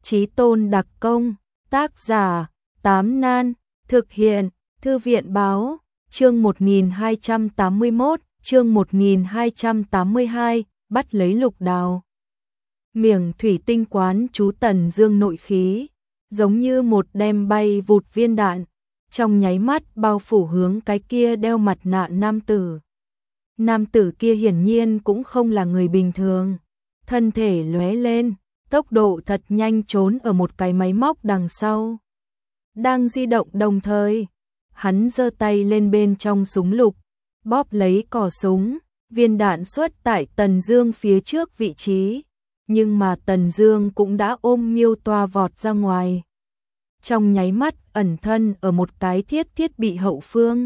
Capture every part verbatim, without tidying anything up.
Chí tôn đặc công, tác giả, Tám Nan, thực hiện, Thư viện báo, chương một nghìn hai trăm tám mươi mốt, chương một nghìn hai trăm tám mươi hai, bắt lấy Lục Đào. Miệng thủy tinh quán chú Tần Dương nội khí, giống như một đem bay vụt viên đạn, trong nháy mắt bao phủ hướng cái kia đeo mặt nạ nam tử. Nam tử kia hiển nhiên cũng không là người bình thường, thân thể lóe lên, tốc độ thật nhanh trốn ở một cái máy móc đằng sau. Đang di động đồng thời, hắn giơ tay lên bên trong súng lục, bóp lấy cò súng, viên đạn xuất tại Tần Dương phía trước vị trí, nhưng mà Tần Dương cũng đã ôm Miêu Toa vọt ra ngoài. Trong nháy mắt ẩn thân ở một cái thiết thiết bị hậu phương.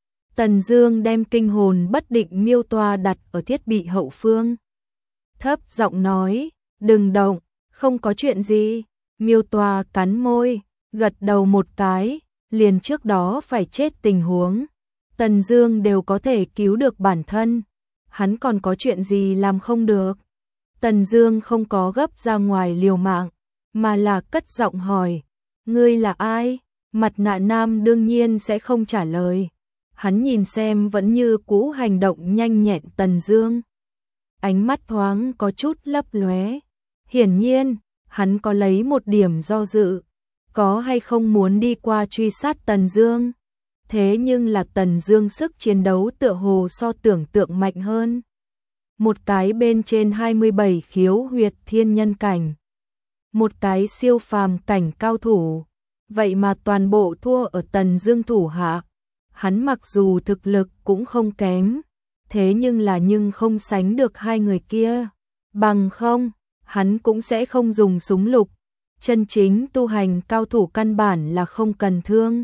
Tần Dương đem kinh hồn bất định Miêu Toa đặt ở thiết bị hậu phương. Thấp giọng nói, đừng động, không có chuyện gì. Miêu Toa cắn môi, gật đầu một cái, liền trước đó phải chết tình huống. Tần Dương đều có thể cứu được bản thân, hắn còn có chuyện gì làm không được. Tần Dương không có gấp ra ngoài liều mạng, mà là cất giọng hỏi, ngươi là ai? Mặt nạ nam đương nhiên sẽ không trả lời. Hắn nhìn xem vẫn như cũ hành động nhanh nhẹn Tần Dương. Ánh mắt thoáng có chút lấp lóe. Hiển nhiên, hắn có lấy một điểm do dự, có hay không muốn đi qua truy sát Tần Dương. Thế nhưng là Tần Dương sức chiến đấu tựa hồ so tưởng tượng mạnh hơn. Một cái bên trên hai mươi bảy khiếu huyệt thiên nhân cảnh, một cái siêu phàm cảnh cao thủ, vậy mà toàn bộ thua ở Tần Dương thủ hạ. Hắn mặc dù thực lực cũng không kém, thế nhưng là nhưng không sánh được hai người kia. Bằng không, hắn cũng sẽ không dùng súng lục. Chân chính tu hành cao thủ căn bản là không cần thương.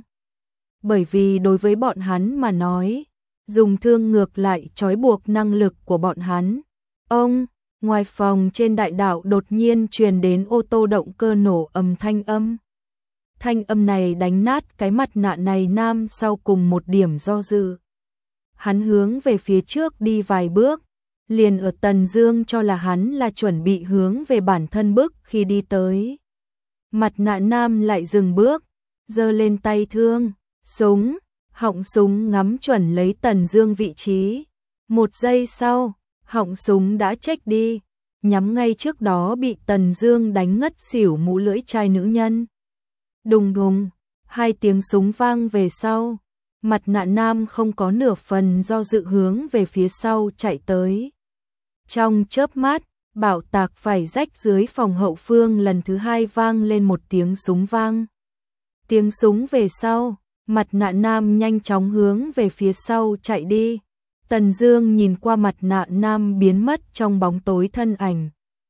Bởi vì đối với bọn hắn mà nói, dùng thương ngược lại trói buộc năng lực của bọn hắn. Ông, ngoài phòng trên đại đạo đột nhiên truyền đến ô tô động cơ nổ ầm thanh âm. Thanh âm này đánh nát cái mặt nạ này nam sau cùng một điểm do dự. Hắn hướng về phía trước đi vài bước, liền ở Tần Dương cho là hắn là chuẩn bị hướng về bản thân bước khi đi tới. Mặt nạ nam lại dừng bước, giơ lên tay thương, súng, họng súng ngắm chuẩn lấy Tần Dương vị trí. Một giây sau, họng súng đã chếch đi, nhắm ngay trước đó bị Tần Dương đánh ngất xỉu mũ lưỡi chai nữ nhân. Đùng đùng, hai tiếng súng vang về sau, mặt nạ nam không có nửa phần do dự hướng về phía sau chạy tới. Trong chớp mắt, bạo tạc phải rách dưới phòng hậu phương lần thứ hai vang lên một tiếng súng vang. Tiếng súng về sau, mặt nạ nam nhanh chóng hướng về phía sau chạy đi. Tần Dương nhìn qua mặt nạ nam biến mất trong bóng tối thân ảnh,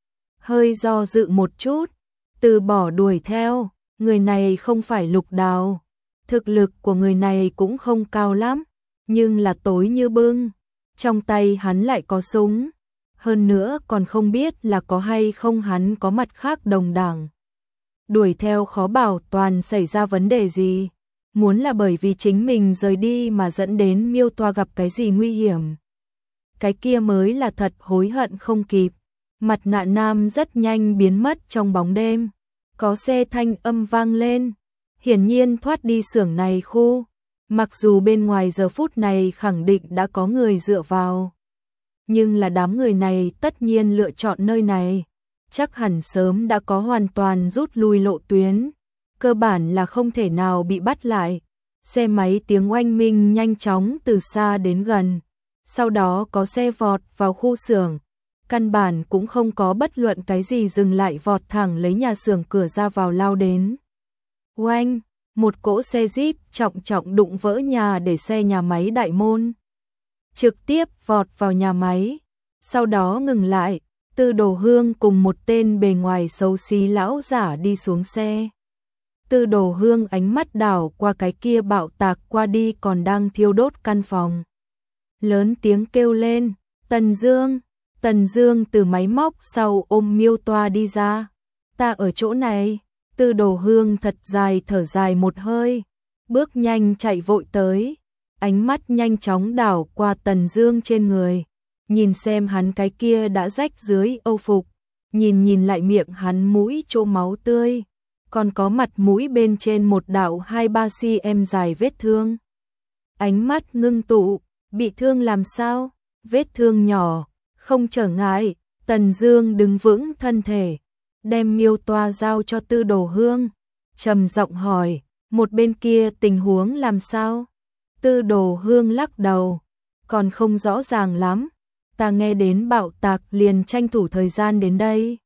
hơi do dự một chút, từ bỏ đuổi theo. Người này không phải Lục Đào, thực lực của người này cũng không cao lắm, nhưng là tối như bưng, trong tay hắn lại có súng, hơn nữa còn không biết là có hay không hắn có mặt khác đồng đảng. Đuổi theo khó bảo toàn xảy ra vấn đề gì, muốn là bởi vì chính mình rời đi mà dẫn đến Miêu Toa gặp cái gì nguy hiểm. Cái kia mới là thật hối hận không kịp. Mặt nạ nam rất nhanh biến mất trong bóng đêm. Có xe thanh âm vang lên, hiển nhiên thoát đi xưởng này khu, mặc dù bên ngoài giờ phút này khẳng định đã có người dựa vào. Nhưng là đám người này tất nhiên lựa chọn nơi này, chắc hẳn sớm đã có hoàn toàn rút lui lộ tuyến, cơ bản là không thể nào bị bắt lại. Xe máy tiếng oanh minh nhanh chóng từ xa đến gần, sau đó có xe vọt vào khu xưởng. Căn bản cũng không có bất luận cái gì dừng lại, vọt thẳng lấy nhà xưởng cửa ra vào lao đến. Oanh, một cỗ xe Jeep trọng trọng đụng vỡ nhà để xe nhà máy đại môn. Trực tiếp vọt vào nhà máy, sau đó ngừng lại, Tư Đồ Hương cùng một tên bề ngoài xấu xí lão giả đi xuống xe. Tư Đồ Hương ánh mắt đảo qua cái kia bạo tạc qua đi còn đang thiêu đốt căn phòng. Lớn tiếng kêu lên, Tần Dương. Tần Dương từ máy móc sau ôm Miêu Toa đi ra. Ta ở chỗ này. Tư Đồ Hương thật dài thở dài một hơi, bước nhanh chạy vội tới, ánh mắt nhanh chóng đảo qua Tần Dương trên người, nhìn xem hắn cái kia đã rách dưới âu phục, nhìn nhìn lại miệng hắn mũi chỗ máu tươi, còn có mặt mũi bên trên một đạo hai ba xăng-ti-mét dài vết thương. Ánh mắt ngưng tụ, bị thương làm sao? Vết thương nhỏ, không trở ngại. Tần Dương đứng vững thân thể, đem miêu toa giao cho Tư Đồ Hương, trầm giọng hỏi, một bên kia tình huống làm sao? Tư Đồ Hương lắc đầu, còn không rõ ràng lắm, ta nghe đến bạo tạc liền tranh thủ thời gian đến đây.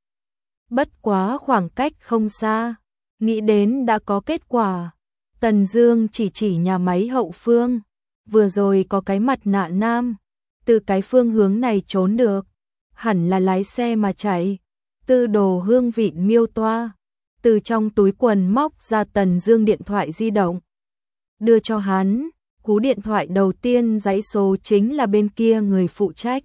Bất quá khoảng cách không xa, nghĩ đến đã có kết quả. Tần Dương chỉ chỉ nhà máy hậu phương, vừa rồi có cái mặt nạ nam, từ cái phương hướng này trốn được, hẳn là lái xe mà chạy. Tư Đồ Hương vịn miêu toa, từ trong túi quần móc ra Tần Dương điện thoại di động, đưa cho hắn. Cú điện thoại đầu tiên dãy số chính là bên kia người phụ trách.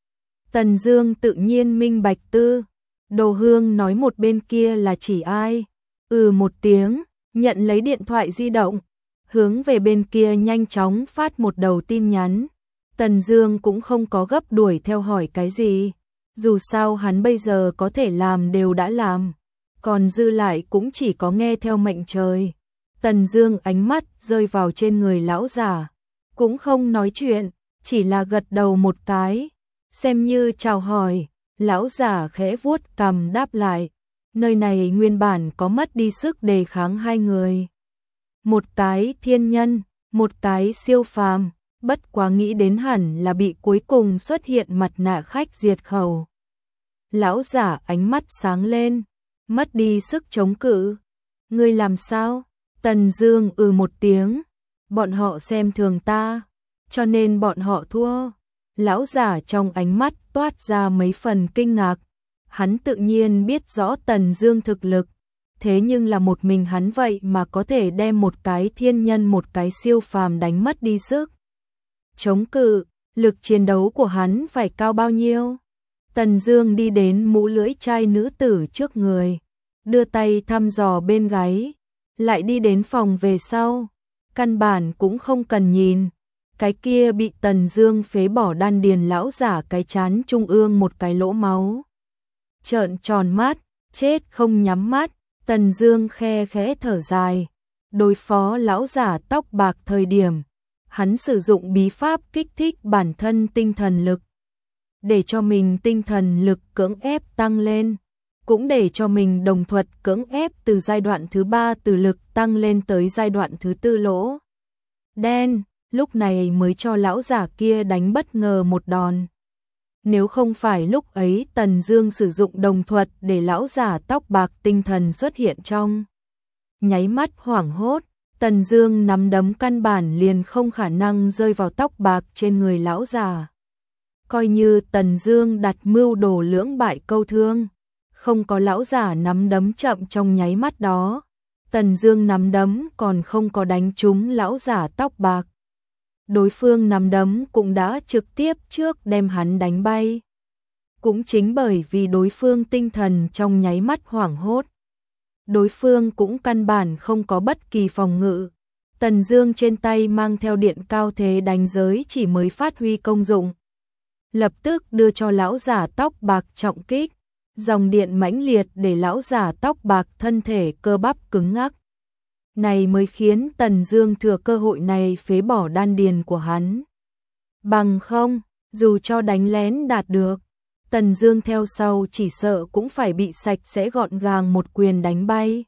Tần Dương tự nhiên minh bạch Tư Đồ Hương nói một bên kia là chỉ ai. Ừ một tiếng, nhận lấy điện thoại di động, hướng về bên kia nhanh chóng phát một đầu tin nhắn. Tần Dương cũng không có gấp đuổi theo hỏi cái gì, dù sao hắn bây giờ có thể làm đều đã làm, còn dư lại cũng chỉ có nghe theo mệnh trời. Tần Dương ánh mắt rơi vào trên người lão giả, cũng không nói chuyện, chỉ là gật đầu một cái, xem như chào hỏi. Lão giả khẽ vuốt cằm đáp lại, nơi này nguyên bản có mất đi sức đề kháng hai người. Một cái thiên nhân, một cái siêu phàm, bất quá nghĩ đến hẳn là bị cuối cùng xuất hiện mặt nạ khách diệt khẩu. Lão giả ánh mắt sáng lên, mất đi sức chống cự. Ngươi làm sao? Tần Dương ừ một tiếng, bọn họ xem thường ta, cho nên bọn họ thua. Lão giả trong ánh mắt toát ra mấy phần kinh ngạc, hắn tự nhiên biết rõ Tần Dương thực lực, thế nhưng là một mình hắn vậy mà có thể đem một cái thiên nhân một cái siêu phàm đánh mất đi sức chống cự, lực chiến đấu của hắn phải cao bao nhiêu? Tần Dương đi đến mũ lưỡi chai nữ tử trước người, đưa tay thăm dò bên gáy, lại đi đến phòng về sau, căn bản cũng không cần nhìn, cái kia bị Tần Dương phế bỏ đan điền lão giả cái trán trung ương một cái lỗ máu. Trợn tròn mắt, chết không nhắm mắt, Tần Dương khe khẽ thở dài, đối phó lão giả tóc bạc thời điểm, hắn sử dụng bí pháp kích thích bản thân tinh thần lực, để cho mình tinh thần lực cưỡng ép tăng lên, cũng để cho mình đồng thuật cưỡng ép từ giai đoạn thứ ba từ lực tăng lên tới giai đoạn thứ tư lỗ đen, lúc này mới cho lão giả kia đánh bất ngờ một đòn. Nếu không phải lúc ấy Tần Dương sử dụng đồng thuật để lão giả tóc bạc tinh thần xuất hiện trong nháy mắt hoảng hốt, Tần Dương nắm đấm căn bản liền không khả năng rơi vào tóc bạc trên người lão già. Coi như Tần Dương đặt mưu đồ lưỡng bại câu thương, không có lão giả nắm đấm chậm trong nháy mắt đó, Tần Dương nắm đấm còn không có đánh trúng lão giả tóc bạc. Đối phương nắm đấm cũng đã trực tiếp trước đem hắn đánh bay. Cũng chính bởi vì đối phương tinh thần trong nháy mắt hoảng hốt, đối phương cũng căn bản không có bất kỳ phòng ngự. Tần Dương trên tay mang theo điện cao thế đánh giới chỉ mới phát huy công dụng, lập tức đưa cho lão giả tóc bạc trọng kích, dòng điện mãnh liệt để lão giả tóc bạc thân thể cơ bắp cứng ngắc. Này mới khiến Tần Dương thừa cơ hội này phế bỏ đan điền của hắn. Bằng không, dù cho đánh lén đạt được, Tần Dương theo sau chỉ sợ cũng phải bị sạch sẽ gọn gàng một quyền đánh bay.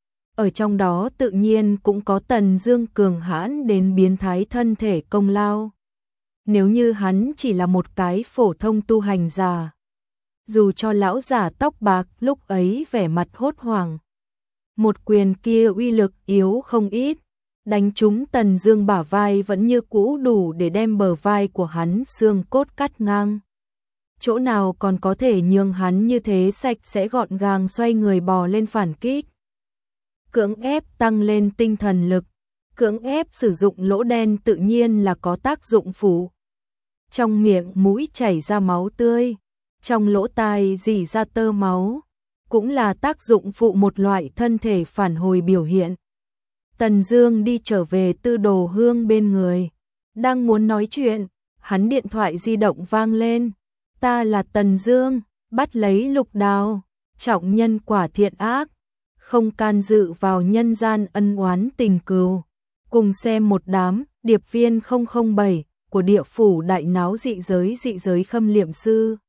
Ở trong đó tự nhiên cũng có Tần Dương cường hãn đến biến thái thân thể công lao. Nếu như hắn chỉ là một cái phổ thông tu hành giả, dù cho lão giả tóc bạc lúc ấy vẻ mặt hốt hoảng, một quyền kia uy lực yếu không ít, đánh trúng Tần Dương bả vai vẫn như cũ đủ để đem bờ vai của hắn xương cốt cắt ngang. Chỗ nào còn có thể nhường hắn như thế sạch sẽ gọn gàng xoay người bò lên phản kích. Cưỡng ép tăng lên tinh thần lực, cưỡng ép sử dụng lỗ đen tự nhiên là có tác dụng phụ. Trong miệng mũi chảy ra máu tươi, trong lỗ tai rỉ ra tơ máu, cũng là tác dụng phụ một loại thân thể phản hồi biểu hiện. Tần Dương đi trở về Tư Đồ Hương bên người, đang muốn nói chuyện, hắn điện thoại di động vang lên. Ta là Tần Dương, bắt lấy Lục Đào. trọng nhân quả thiện ác, không can dự vào nhân gian ân oán tình cừu. Cùng xem một đám điệp viên không không bảy của địa phủ đại náo dị giới dị giới Khâm Liệm Sư.